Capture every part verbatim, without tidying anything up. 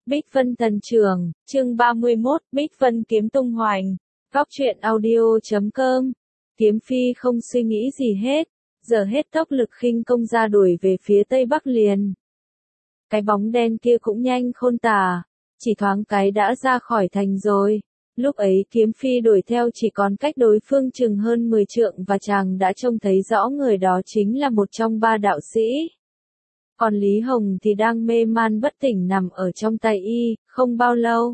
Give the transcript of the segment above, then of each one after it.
Bích Vân Thần Trường, chương ba mươi mốt, Bích Vân kiếm tung hoành. Góc truyện audio chấm com. Kiếm Phi không suy nghĩ gì hết, giờ hết tốc lực khinh công ra đuổi về phía tây bắc liền. Cái bóng đen kia cũng nhanh khôn tả, chỉ thoáng cái đã ra khỏi thành rồi. Lúc ấy Kiếm Phi đuổi theo chỉ còn cách đối phương chừng hơn mười trượng và chàng đã trông thấy rõ người đó chính là một trong ba đạo sĩ. Còn Lý Hồng thì đang mê man bất tỉnh nằm ở trong tay y, không bao lâu.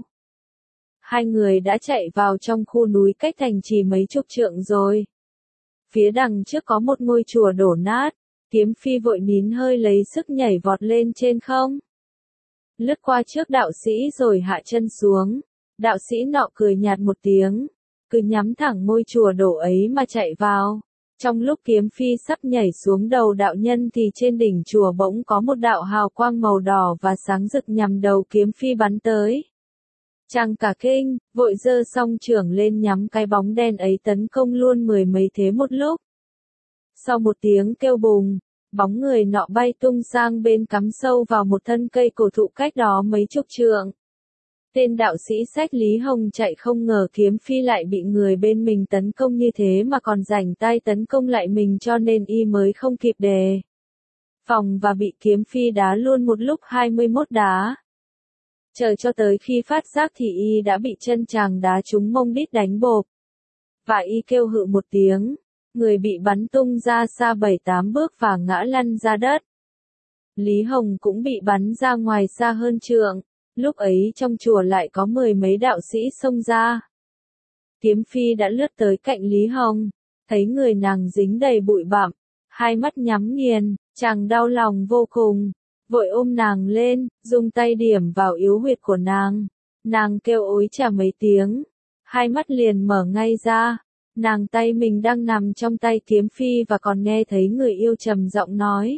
Hai người đã chạy vào trong khu núi cách thành chỉ mấy chục trượng rồi. Phía đằng trước có một ngôi chùa đổ nát, Kiếm Phi vội nín hơi lấy sức nhảy vọt lên trên không. Lướt qua trước đạo sĩ rồi hạ chân xuống, đạo sĩ nọ cười nhạt một tiếng, cứ nhắm thẳng ngôi chùa đổ ấy mà chạy vào. Trong lúc Kiếm Phi sắp nhảy xuống đầu đạo nhân thì trên đỉnh chùa bỗng có một đạo hào quang màu đỏ và sáng rực nhằm đầu Kiếm Phi bắn tới. Chàng cả kinh, vội giơ song chưởng lên nhắm cái bóng đen ấy tấn công luôn mười mấy thế một lúc. Sau một tiếng kêu bùng, bóng người nọ bay tung sang bên cắm sâu vào một thân cây cổ thụ cách đó mấy chục trượng. Tên đạo sĩ sách Lý Hồng chạy không ngờ Kiếm Phi lại bị người bên mình tấn công như thế mà còn rảnh tay tấn công lại mình, cho nên y mới không kịp đề phòng và bị Kiếm Phi đá luôn một lúc hai mươi mốt đá. Chờ cho tới khi phát giác thì y đã bị chân chàng đá trúng mông đít đánh bộp. Và y kêu hự một tiếng, người bị bắn tung ra xa bảy tám bước và ngã lăn ra đất. Lý Hồng cũng bị bắn ra ngoài xa hơn trượng. Lúc ấy trong chùa lại có mười mấy đạo sĩ xông ra. Kiếm Phi đã lướt tới cạnh Lý Hồng, thấy người nàng dính đầy bụi bặm, hai mắt nhắm nghiền, chàng đau lòng vô cùng, vội ôm nàng lên, dùng tay điểm vào yếu huyệt của nàng. Nàng kêu ối chà mấy tiếng, hai mắt liền mở ngay ra. Nàng tay mình đang nằm trong tay Kiếm Phi và còn nghe thấy người yêu trầm giọng nói: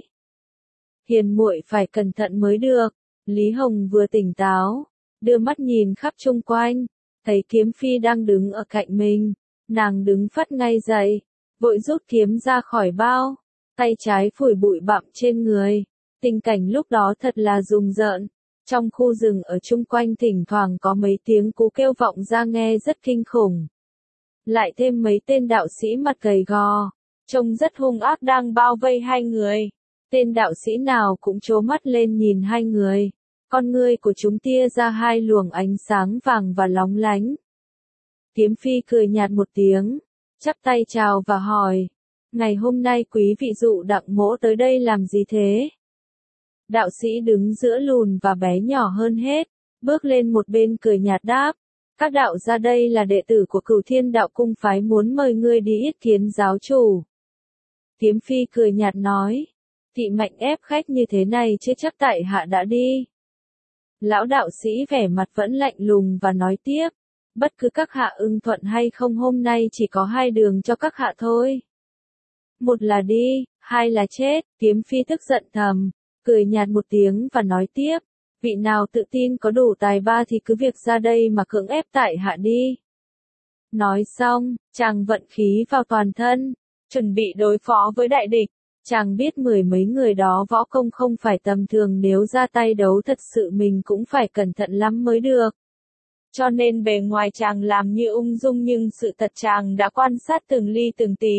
"Hiền muội phải cẩn thận mới được." Lý Hồng vừa tỉnh táo, đưa mắt nhìn khắp chung quanh, thấy Kiếm Phi đang đứng ở cạnh mình, nàng đứng phắt ngay dậy, vội rút kiếm ra khỏi bao, tay trái phủi bụi bặm trên người. Tình cảnh lúc đó thật là rùng rợn, trong khu rừng ở chung quanh thỉnh thoảng có mấy tiếng cú kêu vọng ra nghe rất kinh khủng. Lại thêm mấy tên đạo sĩ mặt gầy gò, trông rất hung ác đang bao vây hai người. Tên đạo sĩ nào cũng trố mắt lên nhìn hai người, con ngươi của chúng tia ra hai luồng ánh sáng vàng và lóng lánh. Kiếm Phi cười nhạt một tiếng, chắp tay chào và hỏi: "Ngày hôm nay quý vị dụ Đặng mỗ tới đây làm gì thế?" Đạo sĩ đứng giữa lùn và bé nhỏ hơn hết, bước lên một bên cười nhạt đáp: "Các đạo ra đây là đệ tử của Cửu Thiên Đạo Cung phái muốn mời ngươi đi yết kiến giáo chủ." Kiếm Phi cười nhạt nói: "Thị mạnh ép khách như thế này chứ chắc tại hạ đã đi." Lão đạo sĩ vẻ mặt vẫn lạnh lùng và nói tiếp: "Bất cứ các hạ ưng thuận hay không, hôm nay chỉ có hai đường cho các hạ thôi. Một là đi, hai là chết." Kiếm Phi tức giận thầm, cười nhạt một tiếng và nói tiếp: "Vị nào tự tin có đủ tài ba thì cứ việc ra đây mà cưỡng ép tại hạ đi." Nói xong, chàng vận khí vào toàn thân, chuẩn bị đối phó với đại địch. Chàng biết mười mấy người đó võ công không phải tầm thường, nếu ra tay đấu thật sự mình cũng phải cẩn thận lắm mới được. Cho nên bề ngoài chàng làm như ung dung nhưng sự thật chàng đã quan sát từng ly từng tí.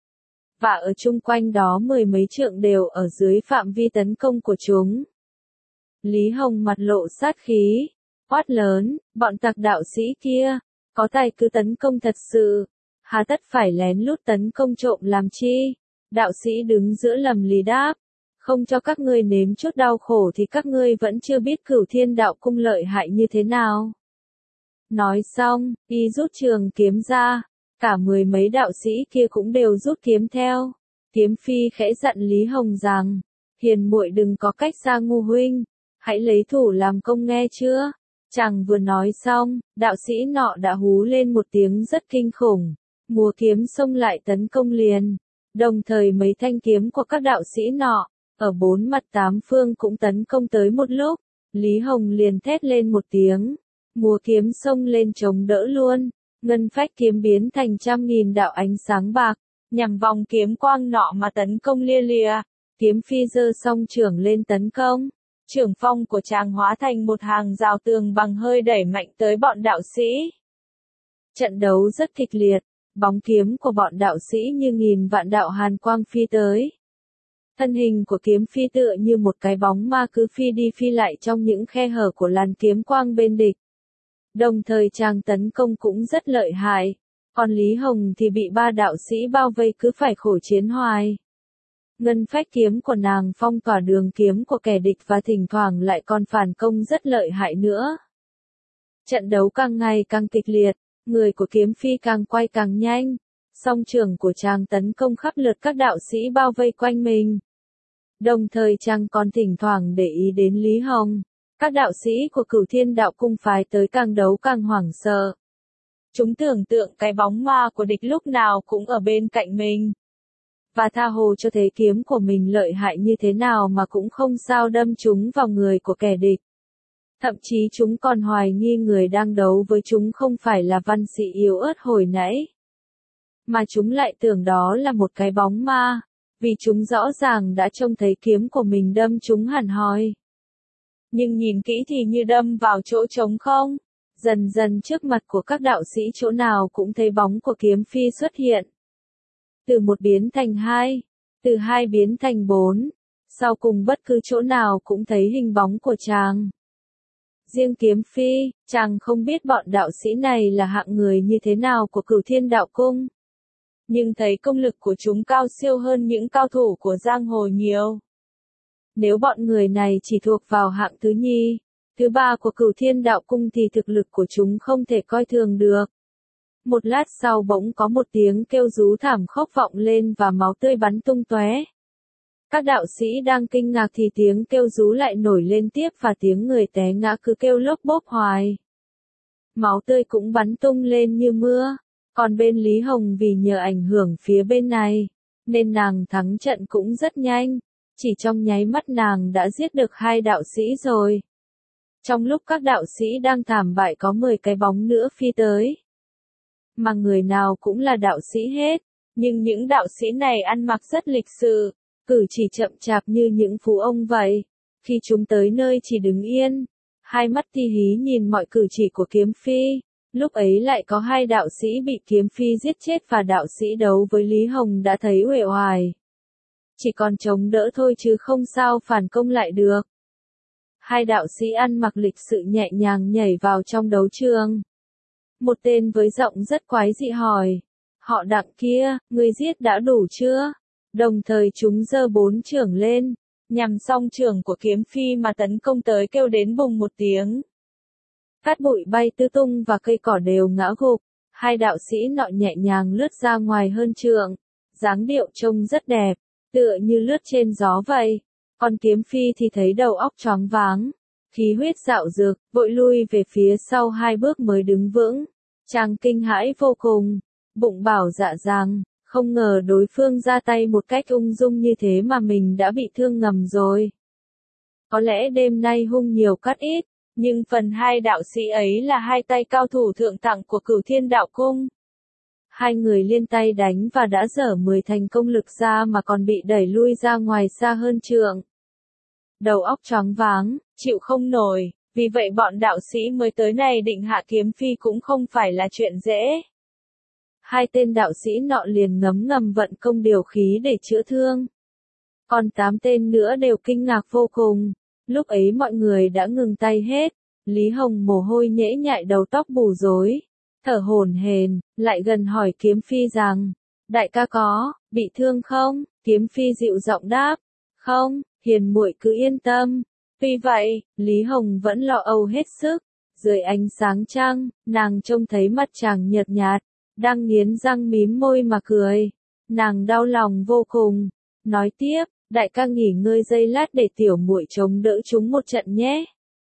Và ở chung quanh đó mười mấy trượng đều ở dưới phạm vi tấn công của chúng. Lý Hồng mặt lộ sát khí, quát lớn: "Bọn tặc đạo sĩ kia, có tài cứ tấn công thật sự, hà tất phải lén lút tấn công trộm làm chi?" Đạo sĩ đứng giữa lầm lì đáp: "Không cho các ngươi nếm chút đau khổ thì các ngươi vẫn chưa biết Cửu Thiên Đạo Cung lợi hại như thế nào." Nói xong, y rút trường kiếm ra, cả mười mấy đạo sĩ kia cũng đều rút kiếm theo. Kiếm Phi khẽ dặn Lý Hồng rằng: "Hiền muội đừng có cách xa ngu huynh, hãy lấy thủ làm công nghe chưa?" Chàng vừa nói xong, đạo sĩ nọ đã hú lên một tiếng rất kinh khủng, múa kiếm xông lại tấn công liền. Đồng thời mấy thanh kiếm của các đạo sĩ nọ, ở bốn mặt tám phương cũng tấn công tới một lúc. Lý Hồng liền thét lên một tiếng, múa kiếm xông lên chống đỡ luôn. Ngân phách kiếm biến thành trăm nghìn đạo ánh sáng bạc, nhằm vòng kiếm quang nọ mà tấn công lia lịa. Kiếm Phi giơ song chưởng lên tấn công, Trưởng phong của chàng hóa thành một hàng rào tường bằng hơi đẩy mạnh tới bọn đạo sĩ. Trận đấu rất kịch liệt, bóng kiếm của bọn đạo sĩ như nghìn vạn đạo hàn quang phi tới. Thân hình của kiếm phi tựa như một cái bóng ma cứ phi đi phi lại trong những khe hở của làn kiếm quang bên địch. Đồng thời chàng tấn công cũng rất lợi hại, còn Lý Hồng thì bị ba đạo sĩ bao vây cứ phải khổ chiến hoài. Ngân phách kiếm của nàng phong tỏa đường kiếm của kẻ địch và thỉnh thoảng lại còn phản công rất lợi hại nữa. Trận đấu càng ngày càng kịch liệt, người của kiếm phi càng quay càng nhanh, song trường của chàng tấn công khắp lượt các đạo sĩ bao vây quanh mình. Đồng thời chàng còn thỉnh thoảng để ý đến Lý Hồng, các đạo sĩ của Cửu Thiên Đạo Cung phái tới càng đấu càng hoảng sợ. Chúng tưởng tượng cái bóng ma của địch lúc nào cũng ở bên cạnh mình. Và tha hồ cho thấy kiếm của mình lợi hại như thế nào mà cũng không sao đâm chúng vào người của kẻ địch. Thậm chí chúng còn hoài nghi người đang đấu với chúng không phải là văn sĩ yếu ớt hồi nãy, mà chúng lại tưởng đó là một cái bóng ma, vì chúng rõ ràng đã trông thấy kiếm của mình đâm chúng hẳn hoi. Nhưng nhìn kỹ thì như đâm vào chỗ trống không. Dần dần trước mặt của các đạo sĩ chỗ nào cũng thấy bóng của kiếm phi xuất hiện. Từ một biến thành hai, từ hai biến thành bốn, sau cùng bất cứ chỗ nào cũng thấy hình bóng của chàng. Riêng kiếm phi, chàng không biết bọn đạo sĩ này là hạng người như thế nào của Cửu Thiên Đạo Cung. Nhưng thấy công lực của chúng cao siêu hơn những cao thủ của giang hồ nhiều. Nếu bọn người này chỉ thuộc vào hạng thứ nhì, thứ ba của Cửu Thiên Đạo Cung thì thực lực của chúng không thể coi thường được. Một lát sau bỗng có một tiếng kêu rú thảm khốc vọng lên và máu tươi bắn tung tóe. Các đạo sĩ đang kinh ngạc thì tiếng kêu rú lại nổi lên tiếp và tiếng người té ngã cứ kêu lốp bốp hoài. Máu tươi cũng bắn tung lên như mưa, còn bên Lý Hồng vì nhờ ảnh hưởng phía bên này, nên nàng thắng trận cũng rất nhanh, chỉ trong nháy mắt nàng đã giết được hai đạo sĩ rồi. Trong lúc các đạo sĩ đang thảm bại có mười cái bóng nữa phi tới. Mà người nào cũng là đạo sĩ hết, nhưng những đạo sĩ này ăn mặc rất lịch sự, cử chỉ chậm chạp như những phú ông vậy. Khi chúng tới nơi chỉ đứng yên, hai mắt ti hí nhìn mọi cử chỉ của kiếm phi. Lúc ấy lại có hai đạo sĩ bị kiếm phi giết chết và đạo sĩ đấu với Lý Hồng đã thấy uể oải. Chỉ còn chống đỡ thôi chứ không sao phản công lại được. Hai đạo sĩ ăn mặc lịch sự nhẹ nhàng nhảy vào trong đấu trường. Một tên với giọng rất quái dị hỏi, họ Đặng kia, người giết đã đủ chưa? Đồng thời chúng giơ bốn chưởng lên, nhằm song chưởng của kiếm phi mà tấn công tới kêu đến bùng một tiếng. Cát bụi bay tứ tung và cây cỏ đều ngã gục, hai đạo sĩ nọ nhẹ nhàng lướt ra ngoài hơn trượng, dáng điệu trông rất đẹp, tựa như lướt trên gió vậy. Còn kiếm phi thì thấy đầu óc choáng váng, khí huyết dạo dực, vội lui về phía sau hai bước mới đứng vững. Chàng kinh hãi vô cùng, bụng bảo dạ rằng, không ngờ đối phương ra tay một cách ung dung như thế mà mình đã bị thương ngầm rồi. Có lẽ đêm nay hung nhiều cắt ít, nhưng phần hai đạo sĩ ấy là hai tay cao thủ thượng tặng của Cửu Thiên Đạo Cung. Hai người liên tay đánh và đã dở mười thành công lực ra mà còn bị đẩy lui ra ngoài xa hơn trượng. Đầu óc choáng váng, chịu không nổi, vì vậy bọn đạo sĩ mới tới này định hạ kiếm phi cũng không phải là chuyện dễ. Hai tên đạo sĩ nọ liền ngấm ngầm vận công điều khí để chữa thương. Còn tám tên nữa đều kinh ngạc vô cùng. Lúc ấy mọi người đã ngừng tay hết. Lý Hồng mồ hôi nhễ nhại đầu tóc bù rối, thở hổn hển, lại gần hỏi kiếm phi rằng, đại ca có bị thương không? Kiếm phi dịu giọng đáp, không, hiền muội cứ yên tâm. Tuy vậy, Lý Hồng vẫn lo âu hết sức. Dưới ánh sáng trăng, nàng trông thấy mặt chàng nhợt nhạt, đang nghiến răng mím môi mà cười. Nàng đau lòng vô cùng, nói tiếp, đại ca nghỉ ngơi giây lát để tiểu muội chống đỡ chúng một trận nhé.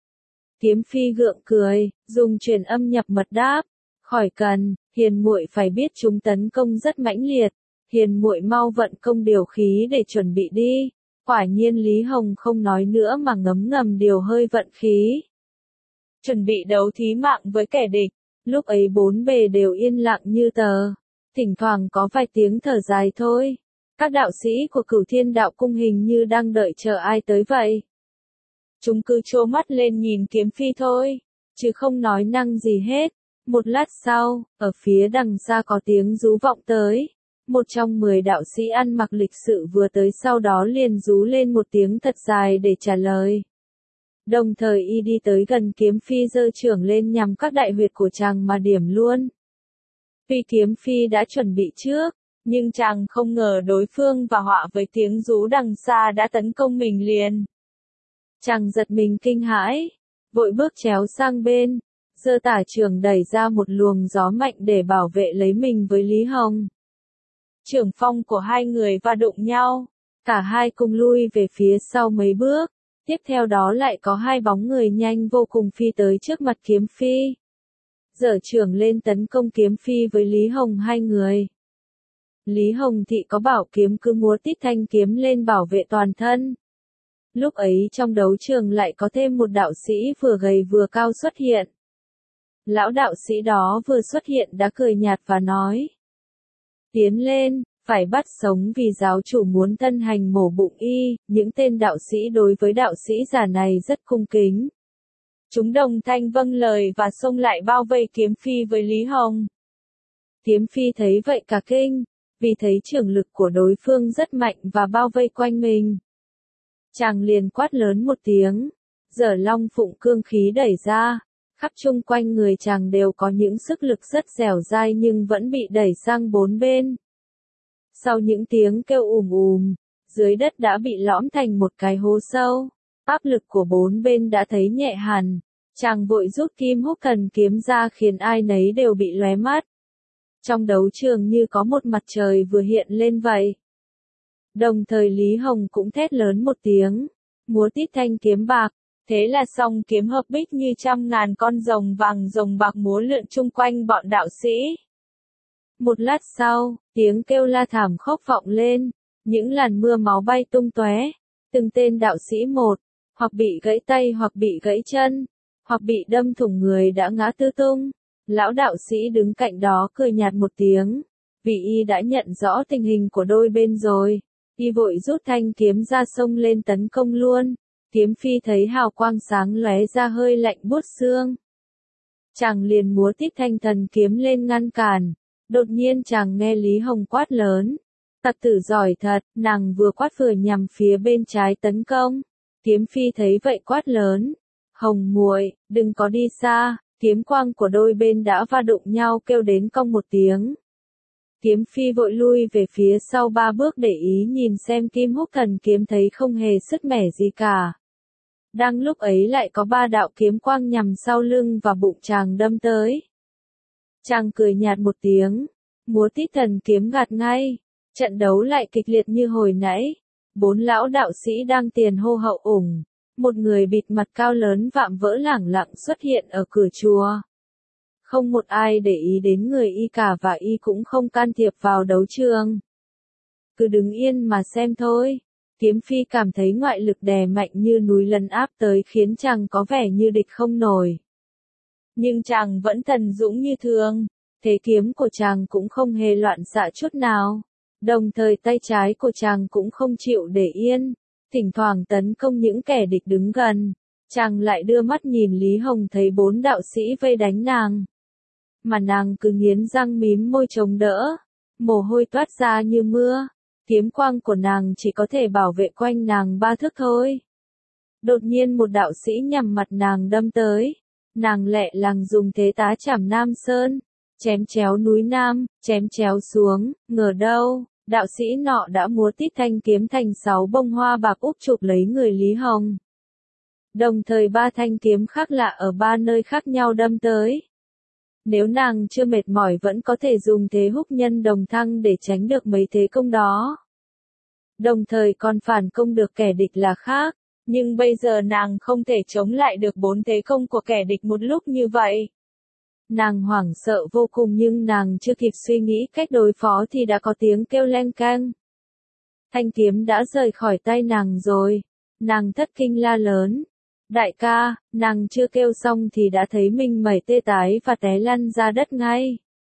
Kiếm phi gượng cười, dùng truyền âm nhập mật đáp, khỏi cần, hiền muội phải biết chúng tấn công rất mãnh liệt, hiền muội mau vận công điều khí để chuẩn bị đi. Quả nhiên Lý Hồng không nói nữa mà ngấm ngầm điều hơi vận khí. Chuẩn bị đấu thí mạng với kẻ địch, lúc ấy bốn bề đều yên lặng như tờ, thỉnh thoảng có vài tiếng thở dài thôi. Các đạo sĩ của Cửu Thiên Đạo Cung hình như đang đợi chờ ai tới vậy. Chúng cứ trố mắt lên nhìn kiếm phi thôi, chứ không nói năng gì hết. Một lát sau, ở phía đằng xa có tiếng rú vọng tới. Một trong mười đạo sĩ ăn mặc lịch sự vừa tới sau đó liền rú lên một tiếng thật dài để trả lời. Đồng thời y đi tới gần kiếm phi giơ chưởng lên nhằm các đại huyệt của chàng mà điểm luôn. Tuy kiếm phi đã chuẩn bị trước, nhưng chàng không ngờ đối phương và họa với tiếng rú đằng xa đã tấn công mình liền. Chàng giật mình kinh hãi, vội bước chéo sang bên, giơ tả chưởng đẩy ra một luồng gió mạnh để bảo vệ lấy mình với Lý Hồng. Chưởng phong của hai người va đụng nhau, cả hai cùng lui về phía sau mấy bước, tiếp theo đó lại có hai bóng người nhanh vô cùng phi tới trước mặt kiếm phi. Giở chưởng lên tấn công kiếm phi với Lý Hồng hai người. Lý Hồng thị có bảo kiếm cứ múa tít thanh kiếm lên bảo vệ toàn thân. Lúc ấy trong đấu trường lại có thêm một đạo sĩ vừa gầy vừa cao xuất hiện. Lão đạo sĩ đó vừa xuất hiện đã cười nhạt và nói. Tiến lên, phải bắt sống vì giáo chủ muốn tân hành mổ bụng y. Những tên đạo sĩ đối với đạo sĩ già này rất cung kính. Chúng đồng thanh vâng lời và xông lại bao vây kiếm phi với Lý Hồng. Kiếm phi thấy vậy cả kinh, vì thấy chưởng lực của đối phương rất mạnh và bao vây quanh mình. Chàng liền quát lớn một tiếng, giở long phụng cương khí đẩy ra, khắp chung quanh người chàng đều có những sức lực rất dẻo dai nhưng vẫn bị đẩy sang bốn bên. Sau những tiếng kêu ùm ùm, dưới đất đã bị lõm thành một cái hố sâu, áp lực của bốn bên đã thấy nhẹ hẳn, chàng vội rút kim húc thần kiếm ra khiến ai nấy đều bị lóe mắt. Trong đấu trường như có một mặt trời vừa hiện lên vậy. Đồng thời Lý Hồng cũng thét lớn một tiếng, múa tít thanh kiếm bạc, thế là song kiếm hợp bích như trăm ngàn con rồng vàng rồng bạc múa lượn chung quanh bọn đạo sĩ. Một lát sau, tiếng kêu la thảm khốc vọng lên, những làn mưa máu bay tung tóe, từng tên đạo sĩ một, hoặc bị gãy tay hoặc bị gãy chân, hoặc bị đâm thủng người đã ngã tứ tung. Lão đạo sĩ đứng cạnh đó cười nhạt một tiếng, vì y đã nhận rõ tình hình của đôi bên rồi, y vội rút thanh kiếm ra xông lên tấn công luôn. Kiếm phi thấy hào quang sáng lóe ra hơi lạnh buốt xương. Chàng liền múa tít thanh thần kiếm lên ngăn cản, đột nhiên chàng nghe Lý Hồng quát lớn. Tặc tử giỏi thật, nàng vừa quát vừa nhằm phía bên trái tấn công. Kiếm phi thấy vậy quát lớn. Hồng muội, đừng có đi xa. Kiếm quang của đôi bên đã va đụng nhau kêu đến cong một tiếng. Kiếm phi vội lui về phía sau ba bước để ý nhìn xem kim húc thần kiếm thấy không hề sứt mẻ gì cả. Đang lúc ấy lại có ba đạo kiếm quang nhằm sau lưng và bụng chàng đâm tới. Chàng cười nhạt một tiếng, múa tít thần kiếm gạt ngay. Trận đấu lại kịch liệt như hồi nãy. Bốn lão đạo sĩ đang tiền hô hậu ủng. Một người bịt mặt cao lớn vạm vỡ lẳng lặng xuất hiện ở cửa chùa. Không một ai để ý đến người y cả và y cũng không can thiệp vào đấu trường. Cứ đứng yên mà xem thôi. Kiếm phi cảm thấy ngoại lực đè mạnh như núi lấn áp tới khiến chàng có vẻ như địch không nổi. Nhưng chàng vẫn thần dũng như thường. Thế kiếm của chàng cũng không hề loạn xạ chút nào. Đồng thời tay trái của chàng cũng không chịu để yên. Thỉnh thoảng tấn công những kẻ địch đứng gần. Chàng lại đưa mắt nhìn Lý Hồng thấy bốn đạo sĩ vây đánh nàng. Mà nàng cứ nghiến răng mím môi chống đỡ. Mồ hôi toát ra như mưa. Kiếm quang của nàng chỉ có thể bảo vệ quanh nàng ba thước thôi. Đột nhiên một đạo sĩ nhằm mặt nàng đâm tới. Nàng lẹ làng dùng thế tá chảm Nam Sơn. Chém chéo núi Nam, chém chéo xuống, ngờ đâu. Đạo sĩ nọ đã múa tít thanh kiếm thành sáu bông hoa bạc úp chụp lấy người Lý Hồng. Đồng thời ba thanh kiếm khác lạ ở ba nơi khác nhau đâm tới. Nếu nàng chưa mệt mỏi vẫn có thể dùng thế húc nhân đồng thăng để tránh được mấy thế công đó. Đồng thời còn phản công được kẻ địch là khác, nhưng bây giờ nàng không thể chống lại được bốn thế công của kẻ địch một lúc như vậy. Nàng hoảng sợ vô cùng nhưng nàng chưa kịp suy nghĩ cách đối phó thì đã có tiếng kêu leng keng. Thanh kiếm đã rời khỏi tay nàng rồi. Nàng thất kinh la lớn. Đại ca, nàng chưa kêu xong thì đã thấy mình mẩy tê tái và té lăn ra đất ngay.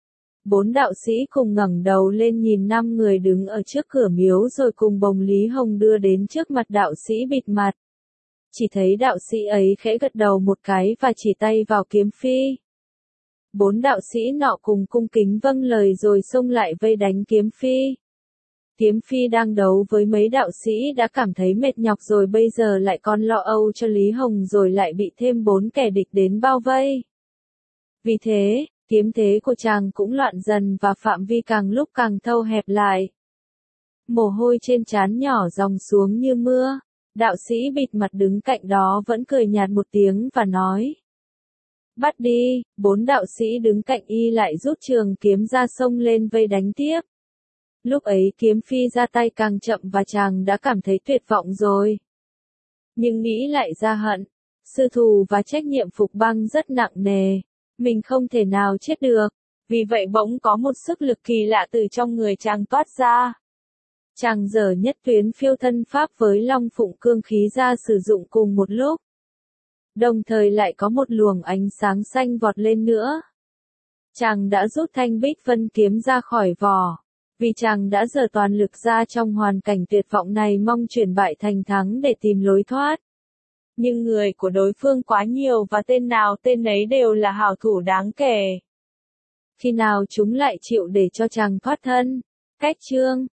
Bốn đạo sĩ cùng ngẩng đầu lên nhìn năm người đứng ở trước cửa miếu rồi cùng bồng Lý Hồng đưa đến trước mặt đạo sĩ bịt mặt. chỉ thấy đạo sĩ ấy khẽ gật đầu một cái và chỉ tay vào kiếm phi. Bốn đạo sĩ nọ cùng cung kính vâng lời rồi xông lại vây đánh kiếm phi. Kiếm phi đang đấu với mấy đạo sĩ đã cảm thấy mệt nhọc rồi bây giờ lại còn lo âu cho Lý Hồng rồi lại bị thêm bốn kẻ địch đến bao vây. Vì thế, kiếm thế của chàng cũng loạn dần và phạm vi càng lúc càng thâu hẹp lại. Mồ hôi trên trán nhỏ dòng xuống như mưa, đạo sĩ bịt mặt đứng cạnh đó vẫn cười nhạt một tiếng và nói. Bắt đi, bốn đạo sĩ đứng cạnh y lại rút trường kiếm ra xông lên vây đánh tiếp. Lúc ấy kiếm phi ra tay càng chậm và chàng đã cảm thấy tuyệt vọng rồi. Nhưng nghĩ lại ra hận, sư thù và trách nhiệm Phục Băng rất nặng nề, mình không thể nào chết được, vì vậy bỗng có một sức lực kỳ lạ từ trong người chàng toát ra. Chàng dở nhất tuyến phiêu thân pháp với Long Phụng cương khí ra sử dụng cùng một lúc. Đồng thời lại có một luồng ánh sáng xanh vọt lên nữa. Chàng đã rút thanh Bích Vân kiếm ra khỏi vỏ. Vì chàng đã dở toàn lực ra trong hoàn cảnh tuyệt vọng này mong chuyển bại thành thắng để tìm lối thoát. Nhưng người của đối phương quá nhiều và tên nào tên nấy đều là hảo thủ đáng kể. Khi nào chúng lại chịu để cho chàng thoát thân? Cách chương